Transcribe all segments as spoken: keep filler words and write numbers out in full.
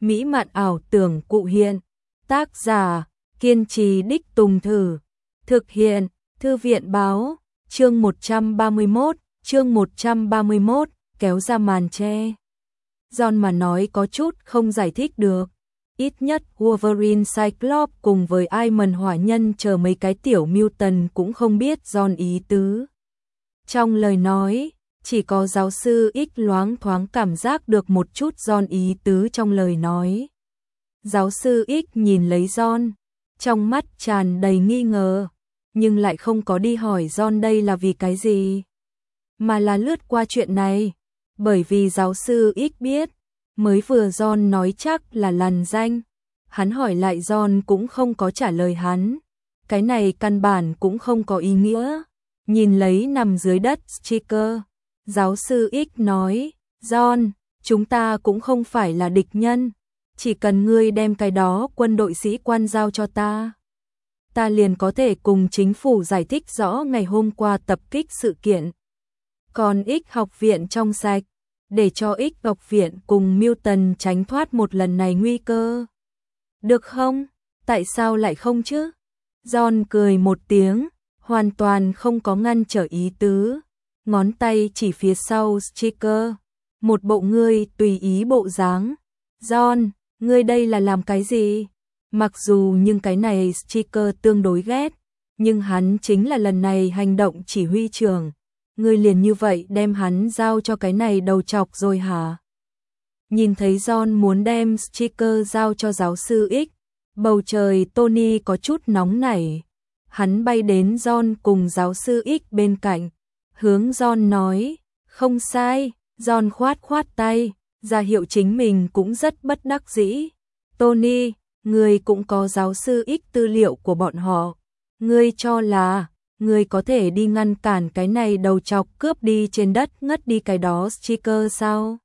mỹ mạn ảo tưởng cụ hiện. Tác giả, kiên trì đích tùng thử. Thực hiện, Thư viện báo, chương một trăm ba mươi mốt, chương một trăm ba mươi mốt, kéo ra màn che. John mà nói có chút không giải thích được. Ít nhất Wolverine Cyclops cùng với Iron Hỏa Nhân chờ mấy cái tiểu mutant cũng không biết John ý tứ. Trong lời nói, chỉ có giáo sư X loáng thoáng cảm giác được một chút John ý tứ trong lời nói. Giáo sư X nhìn lấy John, trong mắt tràn đầy nghi ngờ, nhưng lại không có đi hỏi John đây là vì cái gì, mà là lướt qua chuyện này, bởi vì giáo sư X biết, mới vừa John nói chắc là lằn danh, hắn hỏi lại John cũng không có trả lời hắn, cái này căn bản cũng không có ý nghĩa. Nhìn lấy nằm dưới đất Stryker, giáo sư X nói, John, chúng ta cũng không phải là địch nhân, chỉ cần ngươi đem cái đó quân đội sĩ quan giao cho ta, ta liền có thể cùng chính phủ giải thích rõ ngày hôm qua tập kích sự kiện. Còn X học viện trong sạch, để cho X học viện cùng Mutant tránh thoát một lần này nguy cơ. Được không? Tại sao lại không chứ? John cười một tiếng, hoàn toàn không có ngăn trở ý tứ, ngón tay chỉ phía sau Stryker, một bộ ngươi tùy ý bộ dáng. John, ngươi đây là làm cái gì? Mặc dù nhưng cái này Stryker tương đối ghét, nhưng hắn chính là lần này hành động chỉ huy trưởng. Ngươi liền như vậy đem hắn giao cho cái này đầu chọc rồi hả? Nhìn thấy John muốn đem Stryker giao cho giáo sư X, bầu trời Tony có chút nóng nảy. Hắn bay đến John cùng giáo sư X bên cạnh, hướng John nói, không sai. John khoát khoát tay, ra hiệu chính mình cũng rất bất đắc dĩ. Tony, ngươi cũng có giáo sư X tư liệu của bọn họ, ngươi cho là ngươi có thể đi ngăn cản cái này đầu chọc cướp đi trên đất ngất đi cái đó Stryker sao?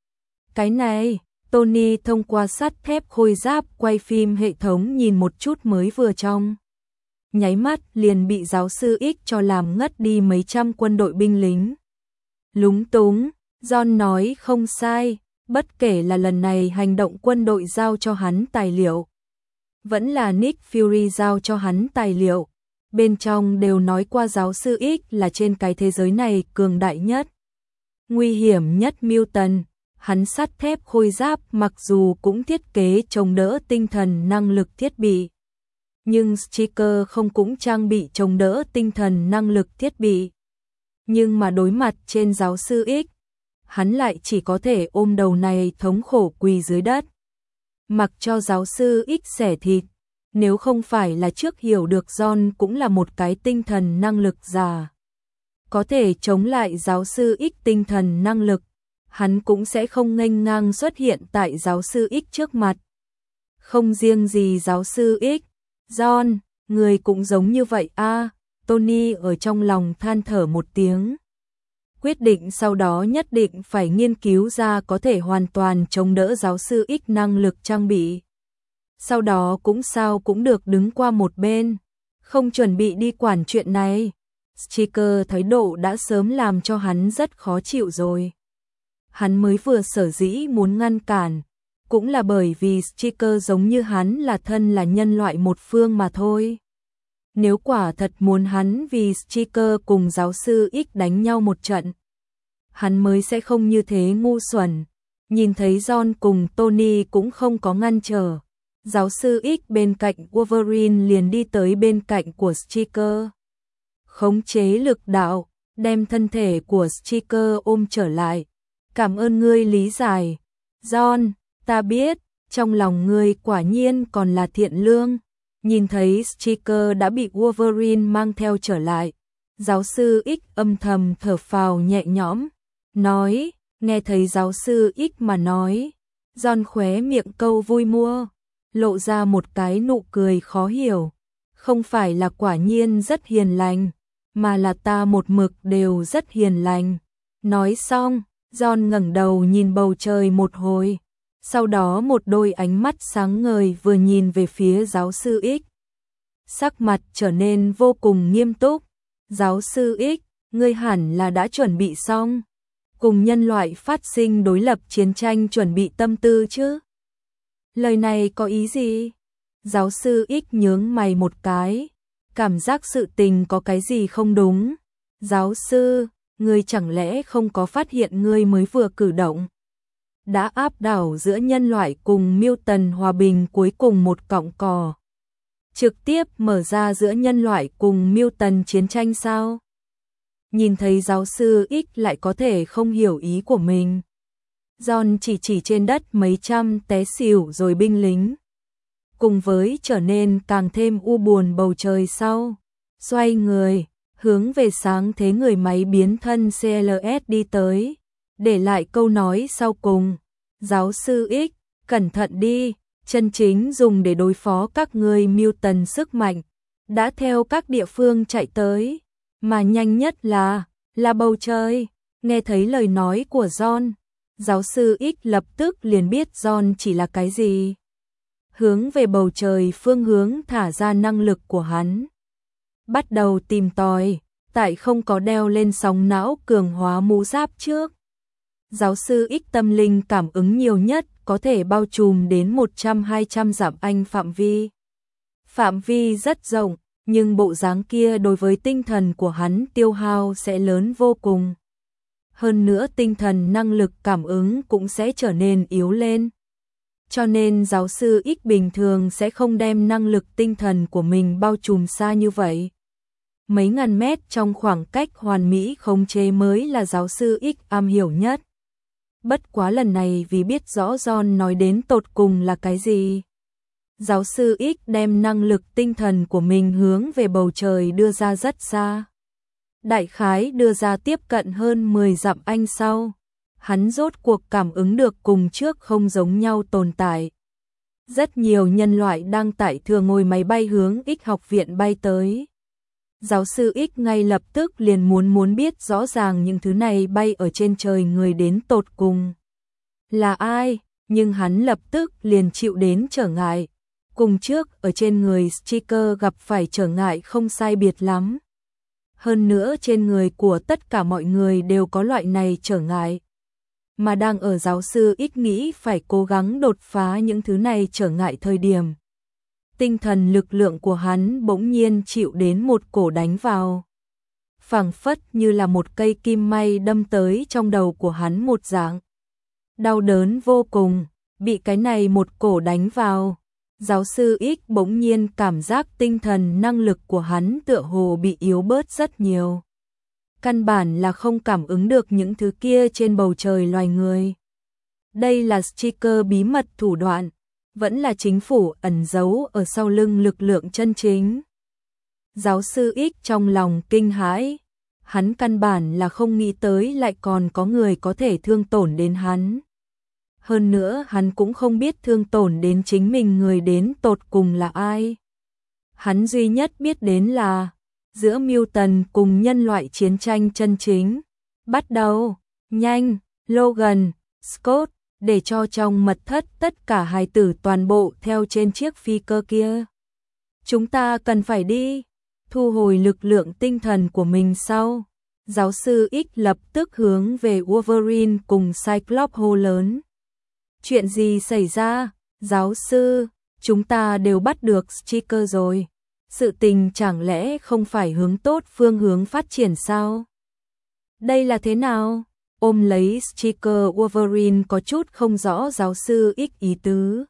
Cái này, Tony thông qua sắt thép khôi giáp quay phim hệ thống nhìn một chút mới vừa trong. Nháy mắt liền bị giáo sư X cho làm ngất đi mấy trăm quân đội binh lính. Lúng túng, John nói không sai, bất kể là lần này hành động quân đội giao cho hắn tài liệu, vẫn là Nick Fury giao cho hắn tài liệu, bên trong đều nói qua giáo sư X là trên cái thế giới này cường đại nhất, nguy hiểm nhất mutant. Hắn sắt thép khôi giáp mặc dù cũng thiết kế chống đỡ tinh thần năng lực thiết bị, nhưng Stryker không cũng trang bị chống đỡ tinh thần năng lực thiết bị. Nhưng mà đối mặt trên giáo sư X, hắn lại chỉ có thể ôm đầu này thống khổ quỳ dưới đất, mặc cho giáo sư X xẻ thịt. Nếu không phải là trước hiểu được John cũng là một cái tinh thần năng lực giả, có thể chống lại giáo sư X tinh thần năng lực, hắn cũng sẽ không nghênh ngang xuất hiện tại giáo sư X trước mặt. Không riêng gì giáo sư X, John, người cũng giống như vậy a. À, Tony ở trong lòng than thở một tiếng. Quyết định sau đó nhất định phải nghiên cứu ra có thể hoàn toàn chống đỡ giáo sư X năng lực trang bị. Sau đó cũng sao cũng được đứng qua một bên, không chuẩn bị đi quản chuyện này. Stryker thái độ đã sớm làm cho hắn rất khó chịu rồi. Hắn mới vừa sở dĩ muốn ngăn cản, cũng là bởi vì Stryker giống như hắn là thân là nhân loại một phương mà thôi. Nếu quả thật muốn hắn vì Stryker cùng giáo sư X đánh nhau một trận, hắn mới sẽ không như thế ngu xuẩn. Nhìn thấy John cùng Tony cũng không có ngăn trở, giáo sư X bên cạnh Wolverine liền đi tới bên cạnh của Stryker. Khống chế lực đạo, đem thân thể của Stryker ôm trở lại. Cảm ơn ngươi lý giải. John, ta biết, trong lòng ngươi quả nhiên còn là thiện lương. Nhìn thấy Stryker đã bị Wolverine mang theo trở lại, giáo sư X âm thầm thở phào nhẹ nhõm, nói, nghe thấy giáo sư X mà nói, John khóe miệng câu vui mua, lộ ra một cái nụ cười khó hiểu. Không phải là quả nhiên rất hiền lành, mà là ta một mực đều rất hiền lành. Nói xong, John ngẩng đầu nhìn bầu trời một hồi, sau đó một đôi ánh mắt sáng ngời vừa nhìn về phía giáo sư X. Sắc mặt trở nên vô cùng nghiêm túc. Giáo sư X, ngươi hẳn là đã chuẩn bị xong, cùng nhân loại phát sinh đối lập chiến tranh chuẩn bị tâm tư chứ? Lời này có ý gì? Giáo sư X nhướng mày một cái, cảm giác sự tình có cái gì không đúng. Giáo sư, ngươi chẳng lẽ không có phát hiện ngươi mới vừa cử động đã áp đảo giữa nhân loại cùng mutant hòa bình cuối cùng một cọng cỏ, trực tiếp mở ra giữa nhân loại cùng mutant chiến tranh sao? Nhìn thấy giáo sư X lại có thể không hiểu ý của mình, John chỉ chỉ trên đất mấy trăm té xỉu rồi binh lính, cùng với trở nên càng thêm u buồn bầu trời sau, xoay người, hướng về sáng thế người máy biến thân xê lờ ét đi tới, để lại câu nói sau cùng, giáo sư X, cẩn thận đi, chân chính dùng để đối phó các người mutant sức mạnh, đã theo các địa phương chạy tới, mà nhanh nhất là, là bầu trời. Nghe thấy lời nói của John, giáo sư X lập tức liền biết John chỉ là cái gì. Hướng về bầu trời phương hướng thả ra năng lực của hắn. Bắt đầu tìm tòi, tại không có đeo lên sóng não cường hóa mũ giáp trước. Giáo sư X tâm linh cảm ứng nhiều nhất có thể bao trùm đến một trăm hai trăm dặm anh phạm vi. Phạm vi rất rộng, nhưng bộ dáng kia đối với tinh thần của hắn tiêu hao sẽ lớn vô cùng. Hơn nữa tinh thần năng lực cảm ứng cũng sẽ trở nên yếu lên. Cho nên giáo sư X bình thường sẽ không đem năng lực tinh thần của mình bao trùm xa như vậy. Mấy ngàn mét trong khoảng cách hoàn mỹ khống chế mới là giáo sư X am hiểu nhất. Bất quá lần này vì biết rõ John nói đến tột cùng là cái gì. Giáo sư X đem năng lực tinh thần của mình hướng về bầu trời đưa ra rất xa. Đại khái đưa ra tiếp cận hơn mười dặm anh sau. Hắn rốt cuộc cảm ứng được cùng trước không giống nhau tồn tại. Rất nhiều nhân loại đang tại thừa ngồi máy bay hướng X học viện bay tới. Giáo sư X ngay lập tức liền muốn muốn biết rõ ràng những thứ này bay ở trên trời người đến tột cùng là ai, nhưng hắn lập tức liền chịu đến trở ngại. Cùng trước ở trên người Stryker gặp phải trở ngại không sai biệt lắm. Hơn nữa trên người của tất cả mọi người đều có loại này trở ngại. Mà đang ở giáo sư X nghĩ phải cố gắng đột phá những thứ này trở ngại thời điểm. Tinh thần lực lượng của hắn bỗng nhiên chịu đến một cổ đánh vào. Phảng phất như là một cây kim may đâm tới trong đầu của hắn một dạng. Đau đớn vô cùng, bị cái này một cổ đánh vào. Giáo sư X bỗng nhiên cảm giác tinh thần năng lực của hắn tựa hồ bị yếu bớt rất nhiều. Căn bản là không cảm ứng được những thứ kia trên bầu trời loài người. Đây là Stryker bí mật thủ đoạn, vẫn là chính phủ ẩn giấu ở sau lưng lực lượng chân chính. Giáo sư X trong lòng kinh hãi, hắn căn bản là không nghĩ tới lại còn có người có thể thương tổn đến hắn. Hơn nữa hắn cũng không biết thương tổn đến chính mình người đến tột cùng là ai. Hắn duy nhất biết đến là giữa mutant cùng nhân loại chiến tranh chân chính. Bắt đầu, nhanh, Logan, Scott, để cho trong mật thất tất cả hài tử toàn bộ theo trên chiếc phi cơ kia. Chúng ta cần phải đi, thu hồi lực lượng tinh thần của mình sau. Giáo sư X lập tức hướng về Wolverine cùng Cyclops hô lớn. Chuyện gì xảy ra? Giáo sư, chúng ta đều bắt được Stryker rồi. Sự tình chẳng lẽ không phải hướng tốt phương hướng phát triển sao? Đây là thế nào? Ôm lấy Stryker, Wolverine có chút không rõ giáo sư X ý tứ.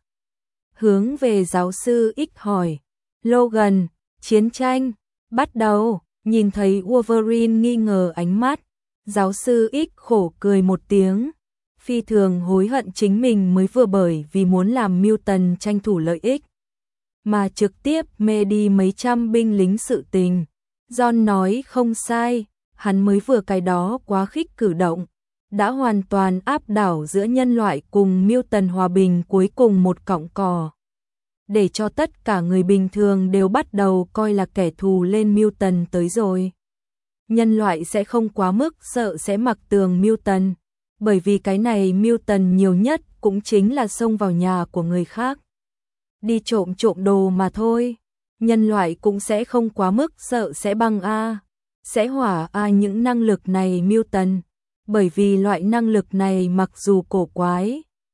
Hướng về giáo sư X hỏi. Logan, chiến tranh, bắt đầu. Nhìn thấy Wolverine nghi ngờ ánh mắt. Giáo sư X khổ cười một tiếng. Phi thường hối hận chính mình mới vừa bởi vì muốn làm mutant tranh thủ lợi ích. Mà trực tiếp mê đi mấy trăm binh lính sự tình. John nói không sai, hắn mới vừa cái đó quá khích cử động. Đã hoàn toàn áp đảo giữa nhân loại cùng mutant hòa bình cuối cùng một cọng cỏ. Để cho tất cả người bình thường đều bắt đầu coi là kẻ thù lên mutant tới rồi. Nhân loại sẽ không quá mức sợ sẽ mặc tường mutant. Bởi vì cái này mutant nhiều nhất cũng chính là xông vào nhà của người khác. Đi trộm trộm đồ mà thôi. Nhân loại cũng sẽ không quá mức sợ sẽ băng A, sẽ hỏa A những năng lực này mutant. Bởi vì loại năng lực này mặc dù cổ quái,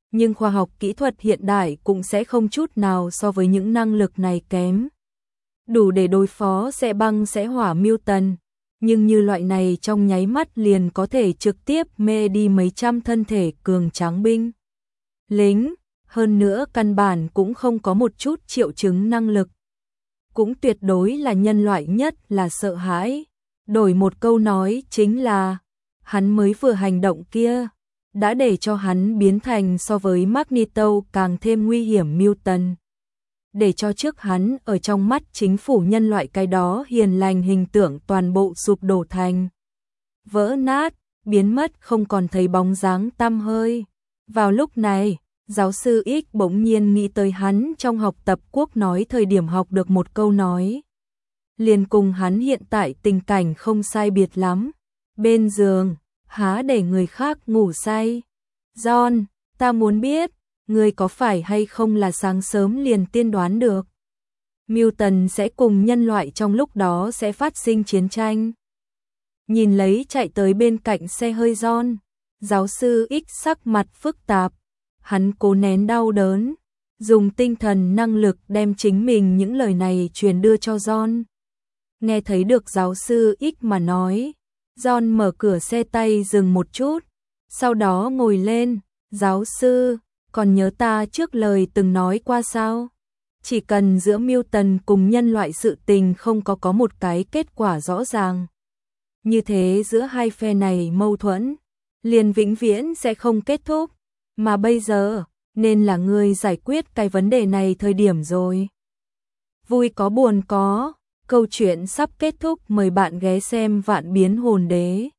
nhưng khoa học kỹ thuật hiện đại cũng sẽ không chút nào so với những năng lực này kém. Đủ để đối phó sẽ băng sẽ hỏa mutant, nhưng như loại này trong nháy mắt liền có thể trực tiếp mê đi mấy trăm thân thể cường tráng binh. Lính, hơn nữa căn bản cũng không có một chút triệu chứng năng lực. Cũng tuyệt đối là nhân loại nhất là sợ hãi. Đổi một câu nói chính là, hắn mới vừa hành động kia, đã để cho hắn biến thành so với Magneto càng thêm nguy hiểm mutant. Để cho trước hắn ở trong mắt chính phủ nhân loại cái đó hiền lành hình tượng toàn bộ sụp đổ thành vỡ nát, biến mất không còn thấy bóng dáng tăm hơi. Vào lúc này, giáo sư X bỗng nhiên nghĩ tới hắn trong học tập quốc nói thời điểm học được một câu nói. Liền cùng hắn hiện tại tình cảnh không sai biệt lắm. Bên giường, há để người khác ngủ say. John, ta muốn biết, ngươi có phải hay không là sáng sớm liền tiên đoán được mutant sẽ cùng nhân loại trong lúc đó sẽ phát sinh chiến tranh. Nhìn lấy chạy tới bên cạnh xe hơi John, giáo sư X sắc mặt phức tạp, hắn cố nén đau đớn, dùng tinh thần năng lực đem chính mình những lời này truyền đưa cho John. Nghe thấy được giáo sư X mà nói, John mở cửa xe tay dừng một chút, sau đó ngồi lên, giáo sư, còn nhớ ta trước lời từng nói qua sao? Chỉ cần giữa mutant cùng nhân loại sự tình không có có một cái kết quả rõ ràng. Như thế giữa hai phe này mâu thuẫn, liền vĩnh viễn sẽ không kết thúc. Mà bây giờ, nên là ngươi giải quyết cái vấn đề này thời điểm rồi. Vui có buồn có, câu chuyện sắp kết thúc, mời bạn ghé xem Vạn Biến Hồn Đế.